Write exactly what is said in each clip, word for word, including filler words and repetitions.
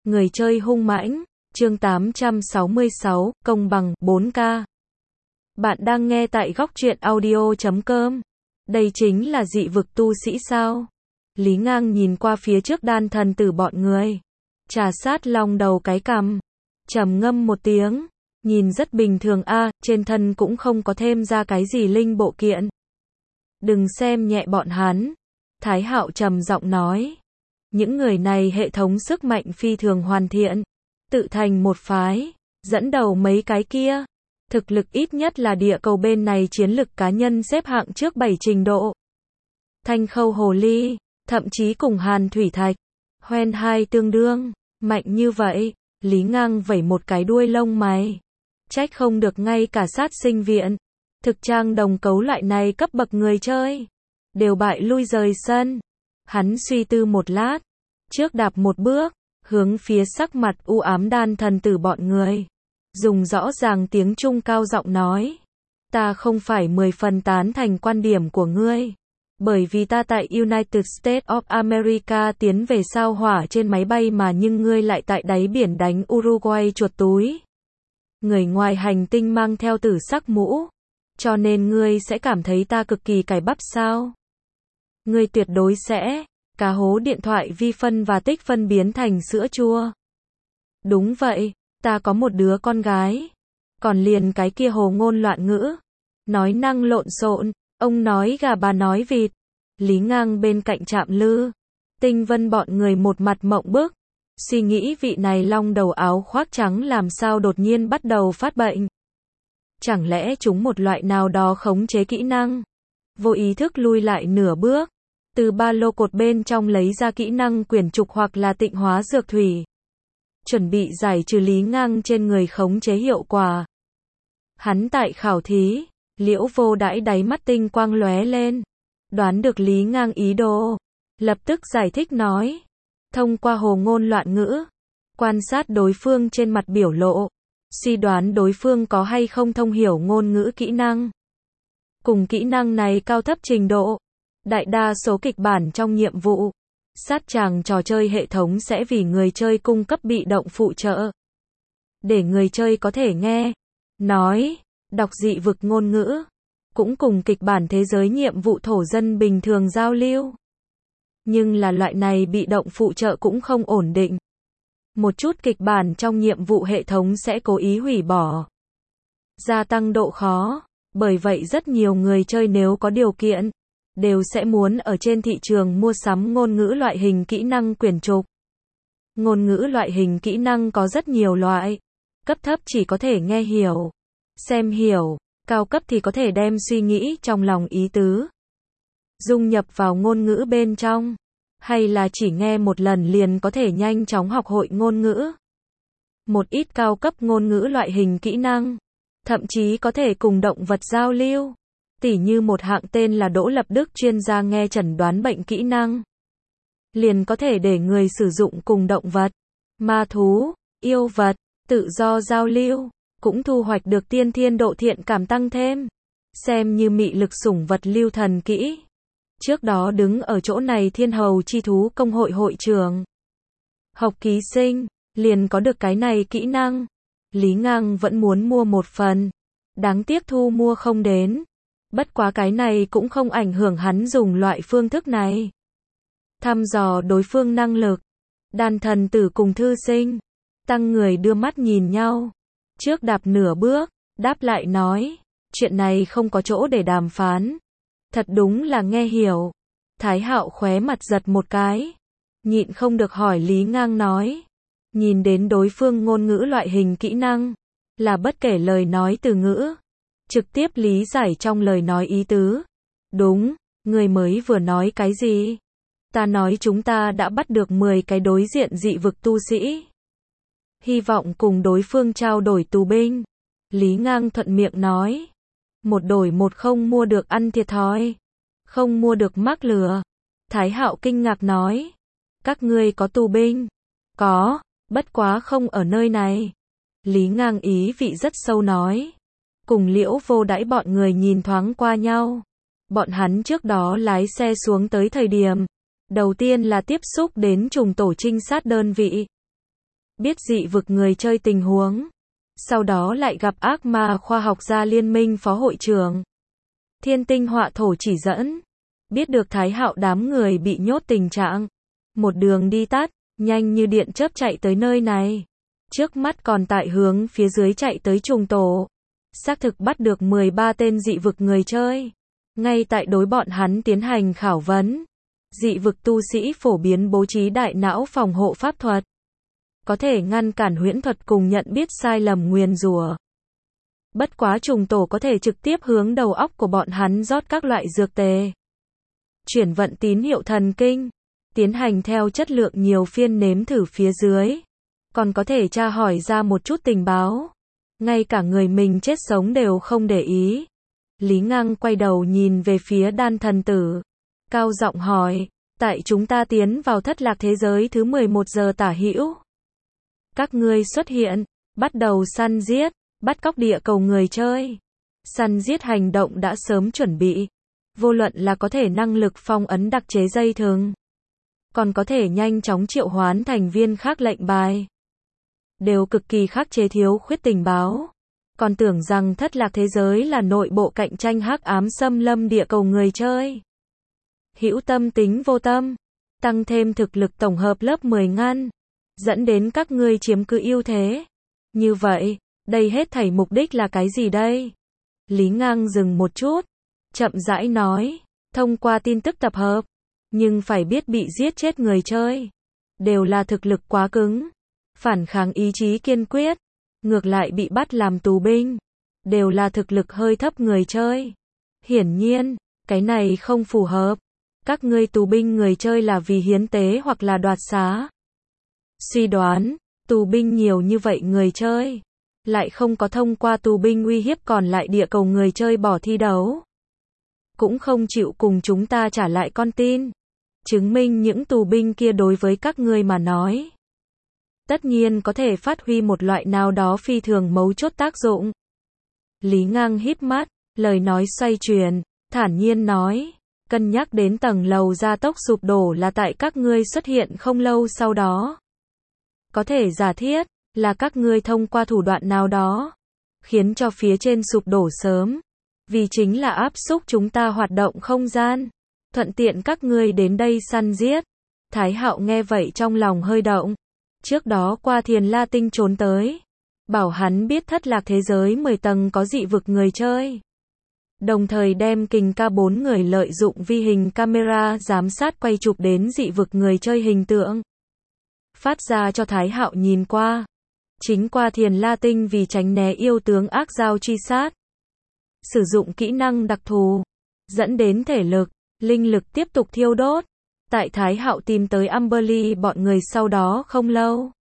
Người chơi hung mãnh, chương tám trăm sáu mươi sáu, công bằng, bốn K. Bạn đang nghe tại góc truyện audio chấm com. Đây chính là dị vực tu sĩ sao? Lý Ngang nhìn qua phía trước đan thần tử bọn người. Trà sát lòng đầu cái cằm. Trầm ngâm một tiếng. Nhìn rất bình thường a, à, trên thân cũng không có thêm ra cái gì linh bộ kiện. Đừng xem nhẹ bọn hắn. Thái Hạo trầm giọng nói. Những người này hệ thống sức mạnh phi thường hoàn thiện. Tự thành một phái. Dẫn đầu mấy cái kia. Thực lực ít nhất là địa cầu bên này chiến lực cá nhân xếp hạng trước bảy trình độ. Thanh Khâu Hồ Ly, thậm chí cùng Hàn Thủy Thạch, Hoen hai tương đương, mạnh như vậy. Lý Ngang vẩy một cái đuôi lông mày. Trách không được ngay cả sát sinh viện, thực trang đồng cấu loại này cấp bậc người chơi, đều bại lui rời sân. Hắn suy tư một lát, trước đạp một bước, hướng phía sắc mặt u ám đan thần tử bọn người. Dùng rõ ràng tiếng Trung cao giọng nói. Ta không phải mười phần tán thành quan điểm của ngươi. Bởi vì ta tại United States of America tiến về sao hỏa trên máy bay mà nhưng ngươi lại tại đáy biển đánh Uruguay chuột túi. Người ngoài hành tinh mang theo tử sắc mũ. Cho nên ngươi sẽ cảm thấy ta cực kỳ cải bắp sao? Ngươi tuyệt đối sẽ, cá hố điện thoại vi phân và tích phân biến thành sữa chua. Đúng vậy, ta có một đứa con gái. Còn liền cái kia hồ ngôn loạn ngữ. Nói năng lộn xộn, ông nói gà bà nói vịt. Lý Ngang bên cạnh Trạm Lư. Tinh Vân bọn người một mặt mộng bức. Suy nghĩ vị này long đầu áo khoác trắng làm sao đột nhiên bắt đầu phát bệnh. Chẳng lẽ chúng một loại nào đó khống chế kỹ năng. Vô ý thức lui lại nửa bước. Từ ba lô cột bên trong lấy ra kỹ năng quyển trục hoặc là tịnh hóa dược thủy. Chuẩn bị giải trừ Lý Ngang trên người khống chế hiệu quả. Hắn tại khảo thí, Liễu Vô Đãi đáy mắt tinh quang lóe lên. Đoán được Lý Ngang ý đồ. Lập tức giải thích nói. Thông qua hồ ngôn loạn ngữ. Quan sát đối phương trên mặt biểu lộ. Suy đoán đối phương có hay không thông hiểu ngôn ngữ kỹ năng. Cùng kỹ năng này cao thấp trình độ. Đại đa số kịch bản trong nhiệm vụ. Sát tràng trò chơi hệ thống sẽ vì người chơi cung cấp bị động phụ trợ. Để người chơi có thể nghe, nói, đọc dị vực ngôn ngữ. Cũng cùng kịch bản thế giới nhiệm vụ thổ dân bình thường giao lưu. Nhưng là loại này bị động phụ trợ cũng không ổn định. Một chút kịch bản trong nhiệm vụ hệ thống sẽ cố ý hủy bỏ. Gia tăng độ khó. Bởi vậy rất nhiều người chơi nếu có điều kiện, đều sẽ muốn ở trên thị trường mua sắm ngôn ngữ loại hình kỹ năng quyển trục. Ngôn ngữ loại hình kỹ năng có rất nhiều loại. Cấp thấp chỉ có thể nghe hiểu, xem hiểu. Cao cấp thì có thể đem suy nghĩ trong lòng ý tứ dung nhập vào ngôn ngữ bên trong. Hay là chỉ nghe một lần liền có thể nhanh chóng học hội ngôn ngữ. Một ít cao cấp ngôn ngữ loại hình kỹ năng. Thậm chí có thể cùng động vật giao lưu. Tỉ như một hạng tên là Đỗ Lập Đức chuyên gia nghe chẩn đoán bệnh kỹ năng. Liền có thể để người sử dụng cùng động vật, ma thú, yêu vật, tự do giao lưu. Cũng thu hoạch được tiên thiên độ thiện cảm tăng thêm. Xem như mị lực sủng vật lưu thần kỹ. Trước đó đứng ở chỗ này Thiên Hầu Chi Thú Công hội hội trưởng. Học ký sinh, liền có được cái này kỹ năng. Lý Ngang vẫn muốn mua một phần. Đáng tiếc thu mua không đến. Bất quá cái này cũng không ảnh hưởng hắn dùng loại phương thức này. Thăm dò đối phương năng lực. Đan thần tử cùng thư sinh. Tăng người đưa mắt nhìn nhau. Trước đạp nửa bước, đáp lại nói. Chuyện này không có chỗ để đàm phán. Thật đúng là nghe hiểu. Thái Hạo khóe mặt giật một cái. Nhịn không được hỏi Lý Ngang nói. Nhìn đến đối phương ngôn ngữ loại hình kỹ năng. Là bất kể lời nói từ ngữ. Trực tiếp lý giải trong lời nói ý tứ. Đúng, người mới vừa nói cái gì? Ta nói chúng ta đã bắt được mười cái đối diện dị vực tu sĩ. Hy vọng cùng đối phương trao đổi tù binh. Lý Ngang thuận miệng nói. Một đổi một không mua được ăn thiệt thòi. Không mua được mắc lừa. Thái Hạo kinh ngạc nói. Các ngươi có tù binh? Có, bất quá không ở nơi này. Lý Ngang ý vị rất sâu nói. Cùng Liễu Vô Đãi bọn người nhìn thoáng qua nhau. Bọn hắn trước đó lái xe xuống tới thời điểm. Đầu tiên là tiếp xúc đến trùng tổ trinh sát đơn vị. biết dị vực người chơi tình huống. Sau đó lại gặp ác ma khoa học gia liên minh phó hội trưởng. Thiên tinh họa thổ chỉ dẫn. Biết được Thái Hạo đám người bị nhốt tình trạng. Một đường đi tắt, nhanh như điện chớp chạy tới nơi này. Trước mắt còn tại hướng phía dưới chạy tới trùng tổ. Xác thực bắt được mười ba tên dị vực người chơi. Ngay tại đối bọn hắn tiến hành khảo vấn. Dị vực tu sĩ phổ biến bố trí đại não phòng hộ pháp thuật. Có thể ngăn cản huyễn thuật cùng nhận biết sai lầm nguyền rủa. Bất quá trùng tổ có thể trực tiếp hướng đầu óc của bọn hắn rót các loại dược tề. Chuyển vận tín hiệu thần kinh. Tiến hành theo chất lượng nhiều phiên nếm thử phía dưới. Còn có thể tra hỏi ra một chút tình báo. Ngay cả người mình chết sống đều không để ý. Lý Ngang quay đầu nhìn về phía đan thần tử. Cao giọng hỏi, tại chúng ta tiến vào thất lạc thế giới thứ mười một giờ tả hữu. Các ngươi xuất hiện, bắt đầu săn giết, bắt cóc địa cầu người chơi. Săn giết hành động đã sớm chuẩn bị. Vô luận là có thể năng lực phong ấn đặc chế dây thừng. Còn có thể nhanh chóng triệu hoán thành viên khác lệnh bài. Đều cực kỳ khắc chế thiếu khuyết tình báo. Còn tưởng rằng thất lạc thế giới là nội bộ cạnh tranh hắc ám xâm lâm địa cầu người chơi. Hữu tâm tính vô tâm. Tăng thêm thực lực tổng hợp lớp mười ngăn. Dẫn đến các ngươi chiếm cứ ưu thế. Như vậy, đây hết thảy mục đích là cái gì đây? Lý Ngang dừng một chút. Chậm rãi nói. Thông qua tin tức tập hợp. Nhưng phải biết bị giết chết người chơi. Đều là thực lực quá cứng. Phản kháng ý chí kiên quyết. Ngược lại bị bắt làm tù binh. Đều là thực lực hơi thấp người chơi. Hiển nhiên, cái này không phù hợp. Các ngươi tù binh người chơi là vì hiến tế hoặc là đoạt xá. Suy đoán, tù binh nhiều như vậy người chơi. Lại không có thông qua tù binh uy hiếp còn lại địa cầu người chơi bỏ thi đấu. Cũng không chịu cùng chúng ta trả lại con tin. Chứng minh những tù binh kia đối với các ngươi mà nói. Tất nhiên có thể phát huy một loại nào đó phi thường mấu chốt tác dụng. Lý Ngang híp mắt, lời nói xoay chuyển, thản nhiên nói. Cân nhắc đến tầng lầu gia tốc sụp đổ là tại các ngươi xuất hiện không lâu sau đó. Có thể giả thiết, là các ngươi thông qua thủ đoạn nào đó. Khiến cho phía trên sụp đổ sớm. Vì chính là áp xúc chúng ta hoạt động không gian. Thuận tiện các ngươi đến đây săn giết. Thái Hạo nghe vậy trong lòng hơi động. Trước đó qua Thiền La Tinh trốn tới. Bảo hắn biết thất lạc thế giới mười tầng có dị vực người chơi. Đồng thời đem kình ca bốn người lợi dụng vi hình camera giám sát quay chụp đến dị vực người chơi hình tượng. Phát ra cho Thái Hạo nhìn qua. Chính qua Thiền La Tinh vì tránh né yêu tướng ác giao truy sát. Sử dụng kỹ năng đặc thù. Dẫn đến thể lực, linh lực tiếp tục thiêu đốt. Tại Thái Hạo tìm tới Amberly bọn người sau đó không lâu.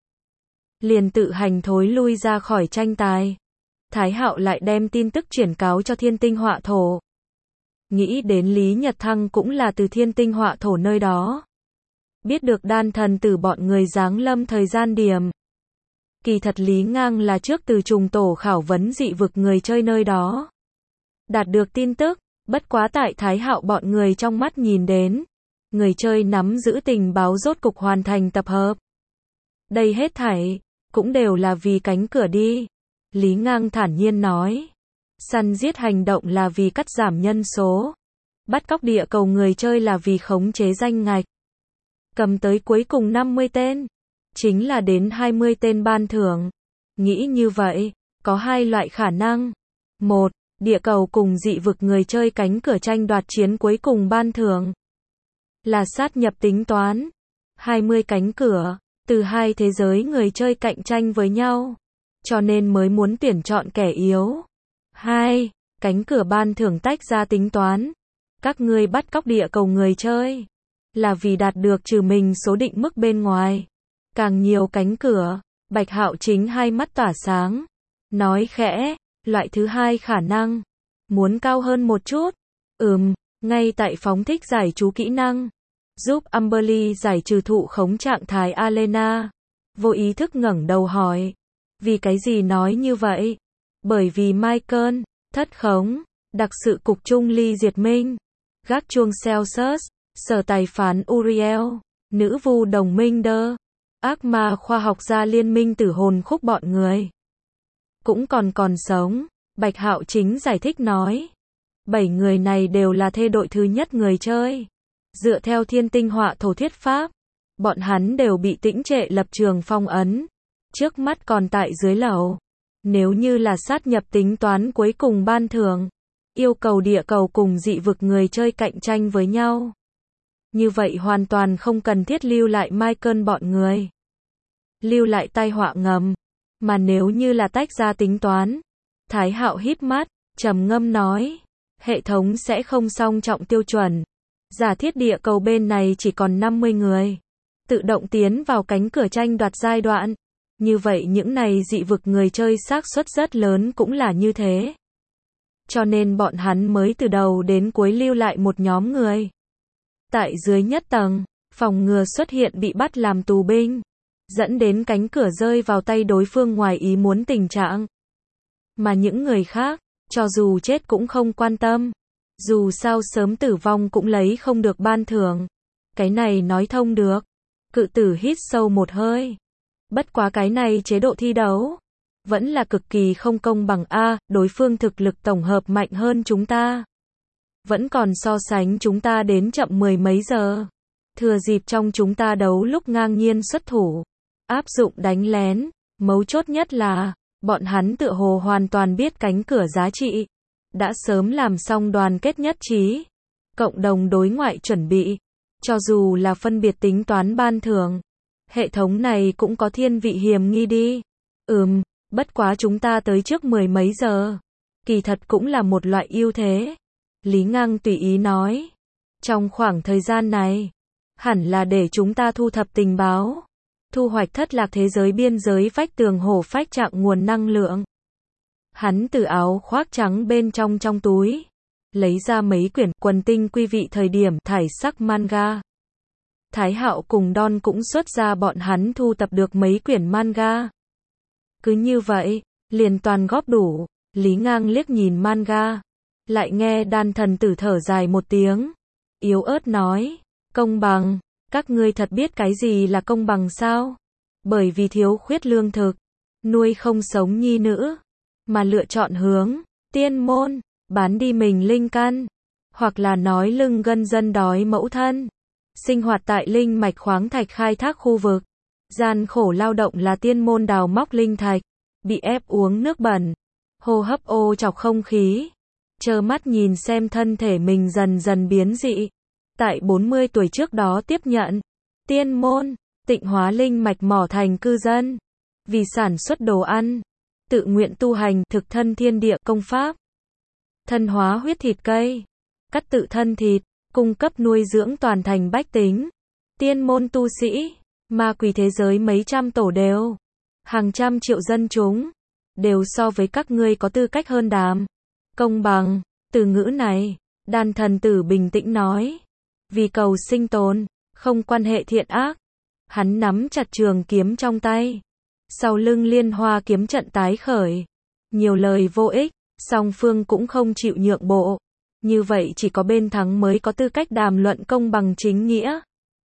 Liền tự hành thối lui ra khỏi tranh tài. Thái Hạo lại đem tin tức chuyển cáo cho Thiên Tinh Họa Thổ. Nghĩ đến Lý Nhật Thăng cũng là từ Thiên Tinh Họa Thổ nơi đó. Biết được đan thần tử bọn người giáng lâm thời gian điểm. Kỳ thật Lý Ngang là trước từ trùng tổ khảo vấn dị vực người chơi nơi đó. Đạt được tin tức, bất quá tại Thái Hạo bọn người trong mắt nhìn đến. Người chơi nắm giữ tình báo rốt cục hoàn thành tập hợp. Đây hết thảy, cũng đều là vì cánh cửa đi. Lý Ngang thản nhiên nói. Săn giết hành động là vì cắt giảm nhân số. Bắt cóc địa cầu người chơi là vì khống chế danh ngạch. Cầm tới cuối cùng năm mươi tên. Chính là đến hai mươi tên ban thưởng. Nghĩ như vậy, có hai loại khả năng. Một, địa cầu cùng dị vực người chơi cánh cửa tranh đoạt chiến cuối cùng ban thưởng. Là sát nhập tính toán. hai mươi cánh cửa, từ hai thế giới người chơi cạnh tranh với nhau. Cho nên mới muốn tuyển chọn kẻ yếu. Hai, cánh cửa ban thưởng tách ra tính toán. Các ngươi bắt cóc địa cầu người chơi. Là vì đạt được trừ mình số định mức bên ngoài. Càng nhiều cánh cửa, Bạch Hạo chính hai mắt tỏa sáng. Nói khẽ, loại thứ hai khả năng. Muốn cao hơn một chút. Ừm, ngay tại phóng thích giải trú kỹ năng. Giúp Amberly giải trừ thụ khống trạng thái Alena. Vô ý thức ngẩng đầu hỏi. Vì cái gì nói như vậy? Bởi vì Michael, thất khống, đặc sự cục Trung Ly Diệt Minh, gác chuông Celsius, sở tài phán Uriel, nữ vu đồng minh Đơ, ác ma khoa học gia liên minh tử hồn khúc bọn người cũng còn còn sống. Bạch Hạo Chính giải thích nói. Bảy người này đều là thê đội thứ nhất người chơi. Dựa theo thiên tinh họa thổ thuyết pháp, bọn hắn đều bị tĩnh trệ lập trường phong ấn. Trước mắt còn tại dưới lầu. Nếu như là sát nhập tính toán cuối cùng ban thưởng, yêu cầu địa cầu cùng dị vực người chơi cạnh tranh với nhau. Như vậy hoàn toàn không cần thiết lưu lại Michael bọn người. Lưu lại tai họa ngầm. Mà nếu như là tách ra tính toán, Thái Hạo híp mắt, trầm ngâm nói, hệ thống sẽ không song trọng tiêu chuẩn. Giả thiết địa cầu bên này chỉ còn năm mươi người, tự động tiến vào cánh cửa tranh đoạt giai đoạn. Như vậy những này dị vực người chơi xác suất rất lớn cũng là như thế. Cho nên bọn hắn mới từ đầu đến cuối lưu lại một nhóm người. Tại dưới nhất tầng, phòng ngừa xuất hiện bị bắt làm tù binh, dẫn đến cánh cửa rơi vào tay đối phương ngoài ý muốn tình trạng. Mà những người khác, cho dù chết cũng không quan tâm. Dù sao sớm tử vong cũng lấy không được ban thưởng. Cái này nói thông được. Cự tử hít sâu một hơi. Bất quá cái này chế độ thi đấu vẫn là cực kỳ không công bằng a, đối phương thực lực tổng hợp mạnh hơn chúng ta. Vẫn còn so sánh chúng ta đến chậm mười mấy giờ. Thừa dịp trong chúng ta đấu lúc ngang nhiên xuất thủ, áp dụng đánh lén, mấu chốt nhất là bọn hắn tựa hồ hoàn toàn biết cánh cửa giá trị, đã sớm làm xong đoàn kết nhất trí, cộng đồng đối ngoại chuẩn bị, cho dù là phân biệt tính toán ban thưởng. Hệ thống này cũng có thiên vị hiểm nghi đi. Ừm, bất quá chúng ta tới trước mười mấy giờ. Kỳ thật cũng là một loại ưu thế. Lý Ngang tùy ý nói. Trong khoảng thời gian này, hẳn là để chúng ta thu thập tình báo. Thu hoạch thất lạc thế giới biên giới vách tường hổ phách trạng nguồn năng lượng. Hắn từ áo khoác trắng bên trong trong túi, lấy ra mấy quyển quần tinh quý vị thời điểm thải sắc manga. Thái Hạo cùng Don cũng xuất ra bọn hắn thu tập được mấy quyển manga. Cứ như vậy, liền toàn góp đủ. Lý Ngang liếc nhìn manga, lại nghe Đan thần tử thở dài một tiếng, yếu ớt nói, công bằng, các ngươi thật biết cái gì là công bằng sao? Bởi vì thiếu khuyết lương thực, nuôi không sống nhi nữ, mà lựa chọn hướng tiên môn, bán đi mình linh căn, hoặc là nói lưng gân dân đói mẫu thân. Sinh hoạt tại linh mạch khoáng thạch khai thác khu vực, gian khổ lao động là tiên môn đào móc linh thạch, bị ép uống nước bẩn, hô hấp ô chọc không khí, trơ mắt nhìn xem thân thể mình dần dần biến dị. Tại bốn mươi tuổi trước đó tiếp nhận tiên môn, tịnh hóa linh mạch mỏ thành cư dân, vì sản xuất đồ ăn, tự nguyện tu hành thực thân thiên địa công pháp, thân hóa huyết thịt cây, cắt tự thân thịt, cung cấp nuôi dưỡng toàn thành bách tính. Tiên môn tu sĩ, ma quỷ thế giới mấy trăm tổ đều, hàng trăm triệu dân chúng, đều so với các ngươi có tư cách hơn đàm. Công bằng, từ ngữ này, Đan thần tử bình tĩnh nói, vì cầu sinh tồn, không quan hệ thiện ác. Hắn nắm chặt trường kiếm trong tay, sau lưng liên hoa kiếm trận tái khởi. Nhiều lời vô ích, song phương cũng không chịu nhượng bộ. Như vậy chỉ có bên thắng mới có tư cách đàm luận công bằng chính nghĩa.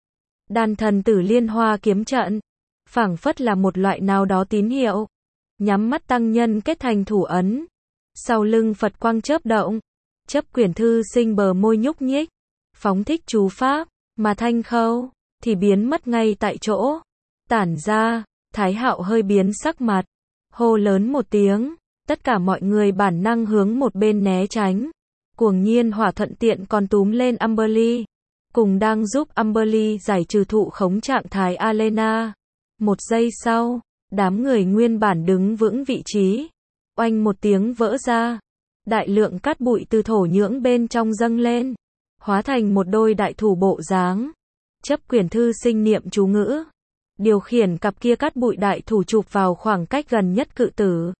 Đan thần tử liên hoa kiếm trận, phảng phất là một loại nào đó tín hiệu. Nhắm mắt tăng nhân kết thành thủ ấn. Sau lưng Phật quang chớp động, chấp quyển thư sinh bờ môi nhúc nhích, phóng thích chú pháp, mà thanh khâu thì biến mất ngay tại chỗ. Tản ra, Thái Hạo hơi biến sắc mặt, hô lớn một tiếng, tất cả mọi người bản năng hướng một bên né tránh. Cuồng nhiên hỏa thuận tiện còn túm lên Amberly, cùng đang giúp Amberly giải trừ thụ khống trạng thái Alena. Một giây sau, đám người nguyên bản đứng vững vị trí, oanh một tiếng vỡ ra, đại lượng cát bụi từ thổ nhưỡng bên trong dâng lên, hóa thành một đôi đại thủ bộ dáng, chấp quyển thư sinh niệm chú ngữ, điều khiển cặp kia cát bụi đại thủ chụp vào khoảng cách gần nhất cự tử.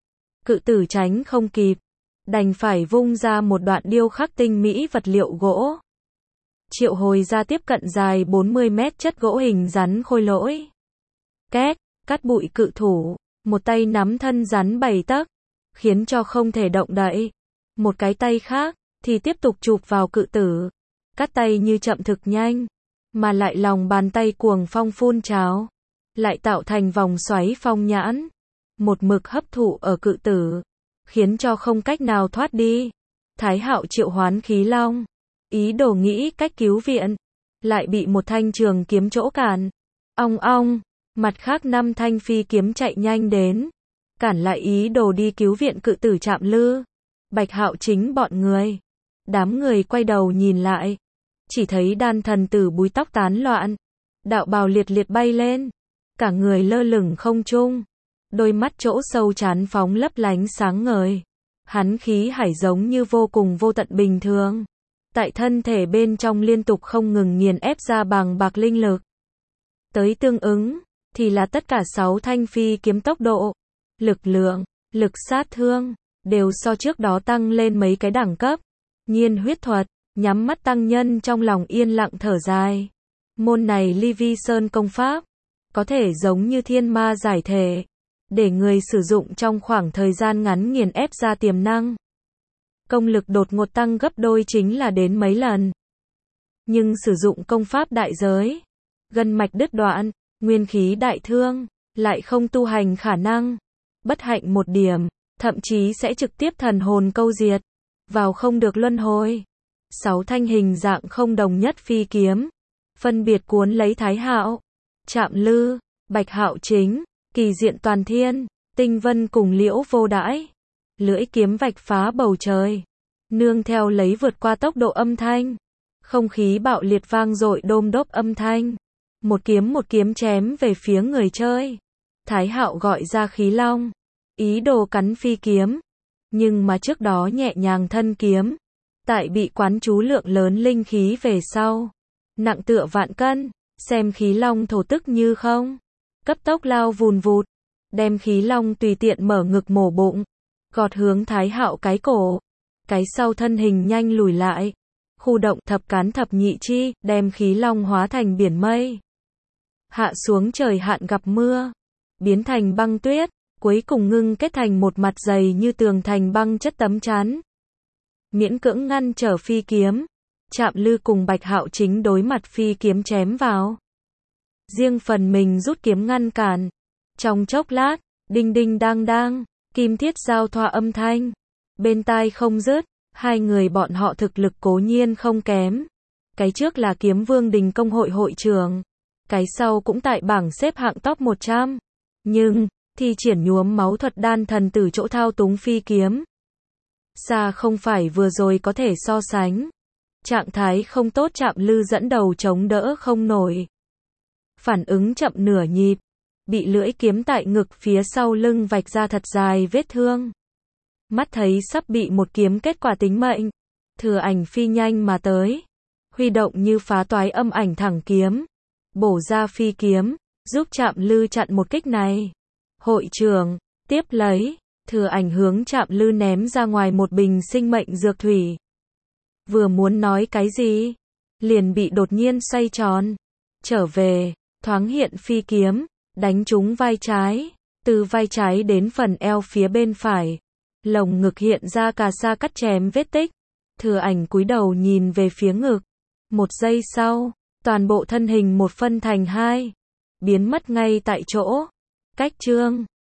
Cự tử tránh không kịp, đành phải vung ra một đoạn điêu khắc tinh mỹ vật liệu gỗ. Triệu hồi ra tiếp cận dài bốn mươi mét chất gỗ hình rắn khôi lỗi. Két, cát bụi cự thủ, một tay nắm thân rắn bảy tấc, khiến cho không thể động đậy. Một cái tay khác, thì tiếp tục chụp vào cự tử. Cắt tay như chậm thực nhanh, mà lại lòng bàn tay cuồng phong phun trào. lại tạo thành vòng xoáy phong nhãn, một mực hấp thụ ở cự tử, khiến cho không cách nào thoát đi. Thái Hạo triệu hoán khí long, ý đồ nghĩ cách cứu viện, lại bị một thanh trường kiếm chỗ cản. Ong ong, mặt khác năm thanh phi kiếm chạy nhanh đến, cản lại ý đồ đi cứu viện cự tử Trạm Lư, Bạch Hạo Chính bọn người. Đám người quay đầu nhìn lại, chỉ thấy đan thần tử búi tóc tán loạn, đạo bào liệt liệt bay lên, cả người lơ lửng không trung, đôi mắt chỗ sâu trán phóng lấp lánh sáng ngời. Hắn khí hải giống như vô cùng vô tận bình thường, tại thân thể bên trong liên tục không ngừng nghiền ép ra bằng bạc linh lực. Tới tương ứng, thì là tất cả sáu thanh phi kiếm tốc độ, lực lượng, lực sát thương, đều so trước đó tăng lên mấy cái đẳng cấp. Nhiên huyết thuật, nhắm mắt tăng nhân trong lòng yên lặng thở dài. Môn này Ly Vi Sơn công pháp, có thể giống như thiên ma giải thể, để người sử dụng trong khoảng thời gian ngắn nghiền ép ra tiềm năng. Công lực đột ngột tăng gấp đôi chính là đến mấy lần. Nhưng sử dụng công pháp đại giới, gân mạch đứt đoạn, nguyên khí đại thương, lại không tu hành khả năng. Bất hạnh một điểm, thậm chí sẽ trực tiếp thần hồn câu diệt, vào không được luân hồi. Sáu thanh hình dạng không đồng nhất phi kiếm, phân biệt cuốn lấy Thái Hạo, Trạm Lư, Bạch Hạo Chính, kỳ diện toàn thiên, Tinh Vân cùng Liễu Vô Đãi. Lưỡi kiếm vạch phá bầu trời, nương theo lấy vượt qua tốc độ âm thanh, không khí bạo liệt vang dội đôm đốp âm thanh. Một kiếm một kiếm chém về phía người chơi. Thái Hạo gọi ra khí long, ý đồ cắn phi kiếm, nhưng mà trước đó nhẹ nhàng thân kiếm, tại bị quán chú lượng lớn linh khí về sau, nặng tựa vạn cân, xem khí long thổ tức như không, cấp tốc lao vùn vụt, đem khí long tùy tiện mở ngực mổ bụng, gọt hướng Thái Hạo cái cổ, cái sau thân hình nhanh lùi lại, khu động thập cán thập nhị chi, đem khí long hóa thành biển mây, hạ xuống trời hạn gặp mưa, biến thành băng tuyết, cuối cùng ngưng kết thành một mặt dày như tường thành băng chất tấm chắn, miễn cưỡng ngăn trở phi kiếm. Trạm Lư cùng Bạch Hạo Chính đối mặt phi kiếm chém vào, riêng phần mình rút kiếm ngăn cản. Trong chốc lát, đinh đinh đang đang, kim thiết giao thoa âm thanh, bên tai không dứt. Hai người bọn họ thực lực cố nhiên không kém, cái trước là Kiếm Vương Đình Công hội hội trưởng, cái sau cũng tại bảng xếp hạng top một trăm, nhưng thi triển nhuốm máu thuật đan thần tử chỗ thao túng phi kiếm, xa không phải vừa rồi có thể so sánh. Trạng thái không tốt Trạm Lư dẫn đầu chống đỡ không nổi, phản ứng chậm nửa nhịp, bị lưỡi kiếm tại ngực phía sau lưng vạch ra thật dài vết thương. Mắt thấy sắp bị một kiếm kết quả tính mệnh, Thừa Ảnh phi nhanh mà tới, huy động như phá toái âm ảnh thẳng kiếm, bổ ra phi kiếm, giúp Trạm Lư chặn một kích này. Hội trưởng, tiếp lấy, Thừa Ảnh hướng Trạm Lư ném ra ngoài một bình sinh mệnh dược thủy. Vừa muốn nói cái gì, liền bị đột nhiên xoay tròn, trở về, thoáng hiện phi kiếm, đánh trúng vai trái, từ vai trái đến phần eo phía bên phải, lồng ngực hiện ra cà sa cắt chém vết tích. Thừa Ảnh cúi đầu nhìn về phía ngực, một giây sau, toàn bộ thân hình một phân thành hai, biến mất ngay tại chỗ. Cách chương